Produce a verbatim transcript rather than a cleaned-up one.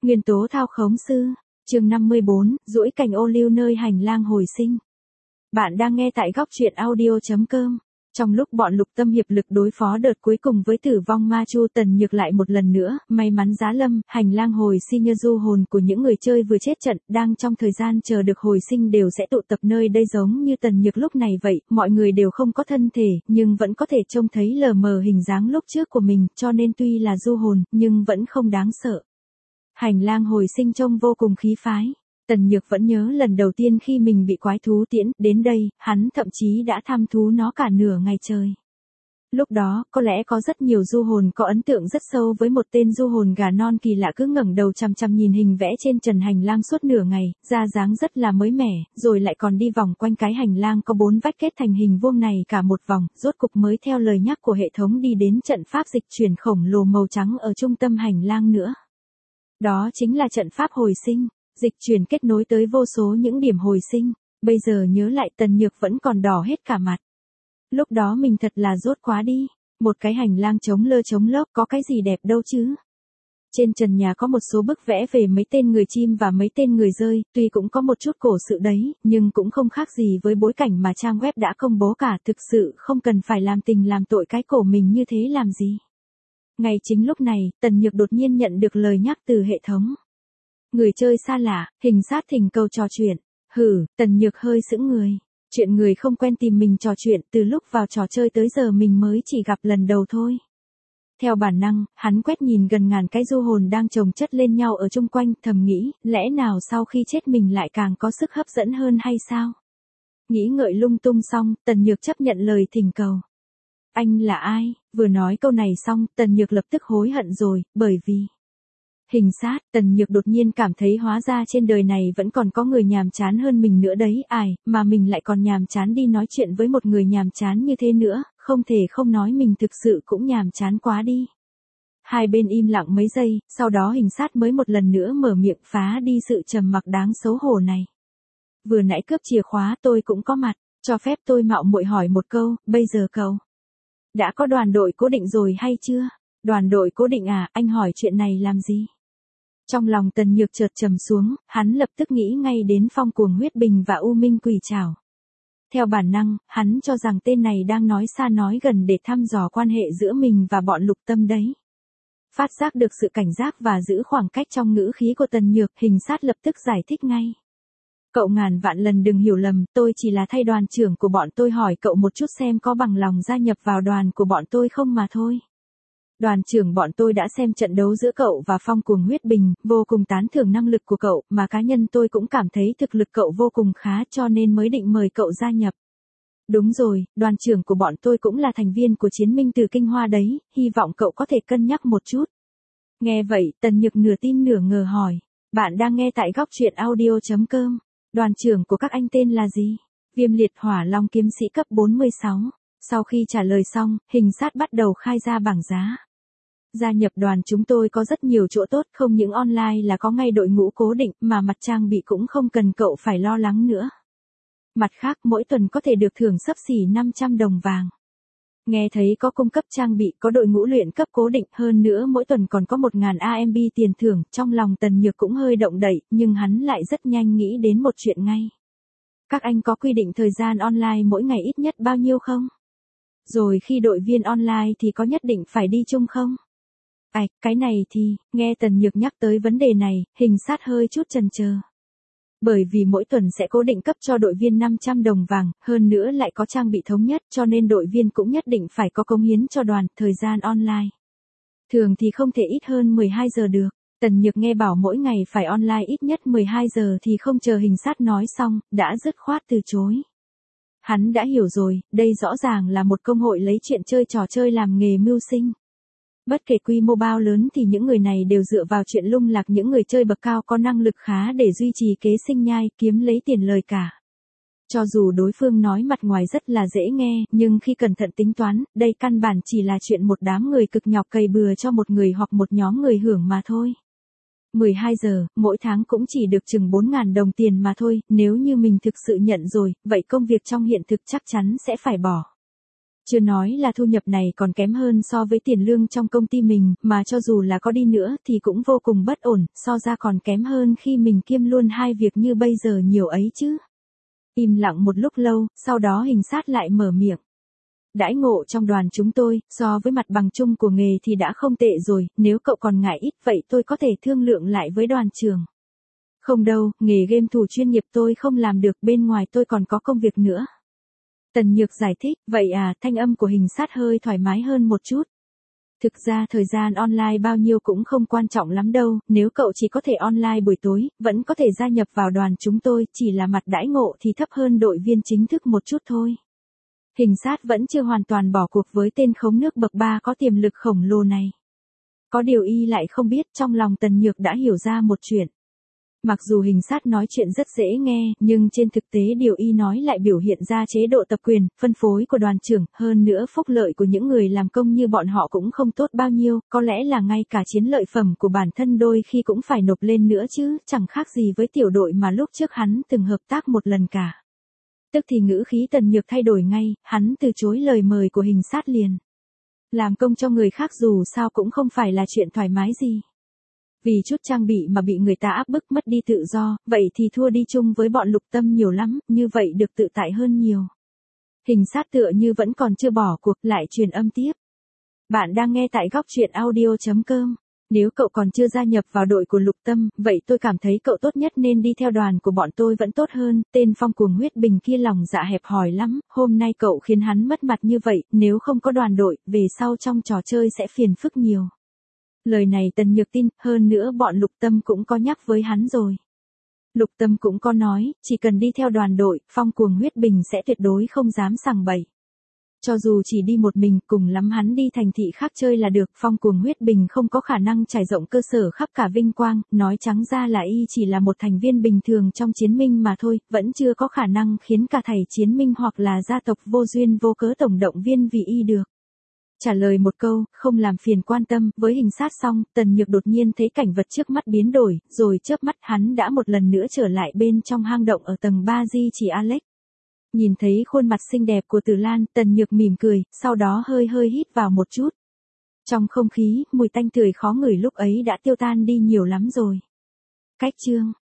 Nguyên tố thao khống sư, chương năm mươi bốn, duỗi cành ô liu nơi hành lang hồi sinh. Bạn đang nghe tại góc truyện audio chấm com. Trong lúc bọn Lục Tâm hiệp lực đối phó đợt cuối cùng với tử vong ma chu, Tần Nhược lại một lần nữa, may mắn giá lâm, hành lang hồi sinh như du hồn của những người chơi vừa chết trận, đang trong thời gian chờ được hồi sinh đều sẽ tụ tập nơi đây giống như Tần Nhược lúc này vậy, mọi người đều không có thân thể, nhưng vẫn có thể trông thấy lờ mờ hình dáng lúc trước của mình, cho nên tuy là du hồn, nhưng vẫn không đáng sợ. Hành lang hồi sinh trông vô cùng khí phái. Tần Nhược vẫn nhớ lần đầu tiên khi mình bị quái thú tiễn đến đây, hắn thậm chí đã thăm thú nó cả nửa ngày trời. Lúc đó, có lẽ có rất nhiều du hồn có ấn tượng rất sâu với một tên du hồn gà non kỳ lạ cứ ngẩng đầu chằm chằm nhìn hình vẽ trên trần hành lang suốt nửa ngày, ra dáng rất là mới mẻ, rồi lại còn đi vòng quanh cái hành lang có bốn vách kết thành hình vuông này cả một vòng, rốt cục mới theo lời nhắc của hệ thống đi đến trận pháp dịch chuyển khổng lồ màu trắng ở trung tâm hành lang nữa. Đó chính là trận pháp hồi sinh. Dịch chuyển kết nối tới vô số những điểm hồi sinh, bây giờ nhớ lại Tần Nhược vẫn còn đỏ hết cả mặt. Lúc đó mình thật là dốt quá đi, một cái hành lang trống lơ trống lốc có cái gì đẹp đâu chứ. Trên trần nhà có một số bức vẽ về mấy tên người chim và mấy tên người rơi, tuy cũng có một chút cổ sự đấy, nhưng cũng không khác gì với bối cảnh mà trang web đã công bố cả, thực sự không cần phải làm tình làm tội cái cổ mình như thế làm gì. Ngay chính lúc này, Tần Nhược đột nhiên nhận được lời nhắc từ hệ thống. Người chơi xa lạ, hình sát thỉnh cầu trò chuyện. Hử, Tần Nhược hơi sững người. Chuyện người không quen tìm mình trò chuyện, từ lúc vào trò chơi tới giờ mình mới chỉ gặp lần đầu thôi. Theo bản năng, hắn quét nhìn gần ngàn cái du hồn đang chồng chất lên nhau ở chung quanh, thầm nghĩ, lẽ nào sau khi chết mình lại càng có sức hấp dẫn hơn hay sao? Nghĩ ngợi lung tung xong, Tần Nhược chấp nhận lời thỉnh cầu. Anh là ai? Vừa nói câu này xong, Tần Nhược lập tức hối hận rồi, bởi vì... Hình sát, Tần Nhược đột nhiên cảm thấy hóa ra trên đời này vẫn còn có người nhàm chán hơn mình nữa đấy, ai, mà mình lại còn nhàm chán đi nói chuyện với một người nhàm chán như thế nữa, không thể không nói mình thực sự cũng nhàm chán quá đi. Hai bên im lặng mấy giây, sau đó hình sát mới một lần nữa mở miệng phá đi sự trầm mặc đáng xấu hổ này. Vừa nãy cướp chìa khóa tôi cũng có mặt, cho phép tôi mạo muội hỏi một câu, bây giờ cậu đã có đoàn đội cố định rồi hay chưa? Đoàn đội cố định à, anh hỏi chuyện này làm gì? Trong lòng Tần Nhược chợt trầm xuống, hắn lập tức nghĩ ngay đến Phong Cuồng Huyết Bình và U Minh Quỷ Trảo. Theo bản năng, hắn cho rằng tên này đang nói xa nói gần để thăm dò quan hệ giữa mình và bọn Lục Tâm đấy. Phát giác được sự cảnh giác và giữ khoảng cách trong ngữ khí của Tần Nhược, hình sát lập tức giải thích ngay. Cậu ngàn vạn lần đừng hiểu lầm, tôi chỉ là thay đoàn trưởng của bọn tôi hỏi cậu một chút xem có bằng lòng gia nhập vào đoàn của bọn tôi không mà thôi. Đoàn trưởng bọn tôi đã xem trận đấu giữa cậu và Phong Cuồng Huyết Bình, vô cùng tán thưởng năng lực của cậu, mà cá nhân tôi cũng cảm thấy thực lực cậu vô cùng khá cho nên mới định mời cậu gia nhập. Đúng rồi, đoàn trưởng của bọn tôi cũng là thành viên của Chiến Minh Từ Kinh Hoa đấy, hy vọng cậu có thể cân nhắc một chút. Nghe vậy, Tần Nhược nửa tin nửa ngờ hỏi, bạn đang nghe tại góc truyện audio chấm com, đoàn trưởng của các anh tên là gì? Viêm Liệt Hỏa Long kiếm sĩ cấp bốn mươi sáu. Sau khi trả lời xong, hình sát bắt đầu khai ra bảng giá. Gia nhập đoàn chúng tôi có rất nhiều chỗ tốt, không những online là có ngay đội ngũ cố định, mà mặt trang bị cũng không cần cậu phải lo lắng nữa. Mặt khác, mỗi tuần có thể được thưởng xấp xỉ năm trăm đồng vàng. Nghe thấy có cung cấp trang bị, có đội ngũ luyện cấp cố định, hơn nữa mỗi tuần còn có một nghìn a em bê tiền thưởng, trong lòng Tần Nhược cũng hơi động đậy, nhưng hắn lại rất nhanh nghĩ đến một chuyện ngay. Các anh có quy định thời gian online mỗi ngày ít nhất bao nhiêu không? Rồi khi đội viên online thì có nhất định phải đi chung không? Ảch, cái này thì, nghe Tần Nhược nhắc tới vấn đề này, hình sát hơi chút chần chờ. Bởi vì mỗi tuần sẽ cố định cấp cho đội viên năm trăm đồng vàng, hơn nữa lại có trang bị thống nhất cho nên đội viên cũng nhất định phải có cống hiến cho đoàn, thời gian online. Thường thì không thể ít hơn mười hai giờ được. Tần Nhược nghe bảo mỗi ngày phải online ít nhất mười hai giờ thì không chờ hình sát nói xong, đã dứt khoát từ chối. Hắn đã hiểu rồi, đây rõ ràng là một công hội lấy chuyện chơi trò chơi làm nghề mưu sinh. Bất kể quy mô bao lớn thì những người này đều dựa vào chuyện lung lạc những người chơi bậc cao có năng lực khá để duy trì kế sinh nhai, kiếm lấy tiền lời cả. Cho dù đối phương nói mặt ngoài rất là dễ nghe, nhưng khi cẩn thận tính toán, đây căn bản chỉ là chuyện một đám người cực nhọc cày bừa cho một người hoặc một nhóm người hưởng mà thôi. mười hai giờ, mỗi tháng cũng chỉ được chừng bốn nghìn đồng tiền mà thôi, nếu như mình thực sự nhận rồi, vậy công việc trong hiện thực chắc chắn sẽ phải bỏ. Chưa nói là thu nhập này còn kém hơn so với tiền lương trong công ty mình, mà cho dù là có đi nữa thì cũng vô cùng bất ổn, so ra còn kém hơn khi mình kiêm luôn hai việc như bây giờ nhiều ấy chứ. Im lặng một lúc lâu, sau đó Hình Sát lại mở miệng. Đãi ngộ trong đoàn chúng tôi, so với mặt bằng chung của nghề thì đã không tệ rồi, nếu cậu còn ngại ít vậy tôi có thể thương lượng lại với đoàn trưởng. Không đâu, nghề game thủ chuyên nghiệp tôi không làm được, bên ngoài tôi còn có công việc nữa. Tần Nhược giải thích, vậy à, thanh âm của Hình Sát hơi thoải mái hơn một chút. Thực ra thời gian online bao nhiêu cũng không quan trọng lắm đâu, nếu cậu chỉ có thể online buổi tối, vẫn có thể gia nhập vào đoàn chúng tôi, chỉ là mặt đãi ngộ thì thấp hơn đội viên chính thức một chút thôi. Hình Sát vẫn chưa hoàn toàn bỏ cuộc với tên khống nước bậc ba có tiềm lực khổng lồ này. Có điều y lại không biết, trong lòng Tần Nhược đã hiểu ra một chuyện. Mặc dù Hình Sát nói chuyện rất dễ nghe, nhưng trên thực tế điều y nói lại biểu hiện ra chế độ tập quyền, phân phối của đoàn trưởng, hơn nữa phúc lợi của những người làm công như bọn họ cũng không tốt bao nhiêu, có lẽ là ngay cả chiến lợi phẩm của bản thân đôi khi cũng phải nộp lên nữa chứ, chẳng khác gì với tiểu đội mà lúc trước hắn từng hợp tác một lần cả. Tức thì ngữ khí Tần Nhược thay đổi ngay, hắn từ chối lời mời của Hình Sát liền. Làm công cho người khác dù sao cũng không phải là chuyện thoải mái gì. Vì chút trang bị mà bị người ta áp bức mất đi tự do, vậy thì thua đi chung với bọn Lục Tâm nhiều lắm, như vậy được tự tại hơn nhiều. Hình Sát tựa như vẫn còn chưa bỏ cuộc, lại truyền âm tiếp. Bạn đang nghe tại góc truyện audio chấm com. Nếu cậu còn chưa gia nhập vào đội của Lục Tâm, vậy tôi cảm thấy cậu tốt nhất nên đi theo đoàn của bọn tôi vẫn tốt hơn. Tên Phong Cuồng Huyết Bình kia lòng dạ hẹp hòi lắm, hôm nay cậu khiến hắn mất mặt như vậy, nếu không có đoàn đội, về sau trong trò chơi sẽ phiền phức nhiều. Lời này Tần Nhược tin, hơn nữa bọn Lục Tâm cũng có nhắc với hắn rồi. Lục Tâm cũng có nói, chỉ cần đi theo đoàn đội, Phong Cuồng Huyết Bình sẽ tuyệt đối không dám sằng bậy. Cho dù chỉ đi một mình, cùng lắm hắn đi thành thị khác chơi là được, Phong Cuồng Huyết Bình không có khả năng trải rộng cơ sở khắp cả Vinh Quang, nói trắng ra là y chỉ là một thành viên bình thường trong chiến minh mà thôi, vẫn chưa có khả năng khiến cả thảy chiến minh hoặc là gia tộc vô duyên vô cớ tổng động viên vì y được. Trả lời một câu, không làm phiền quan tâm, với Hình Sát xong, Tần Nhược đột nhiên thấy cảnh vật trước mắt biến đổi, rồi chớp mắt hắn đã một lần nữa trở lại bên trong hang động ở tầng ba di chỉ Alex. Nhìn thấy khuôn mặt xinh đẹp của Từ Lan, Tần Nhược mỉm cười, sau đó hơi hơi hít vào một chút. Trong không khí, mùi tanh tưởi khó ngửi lúc ấy đã tiêu tan đi nhiều lắm rồi. Cách chương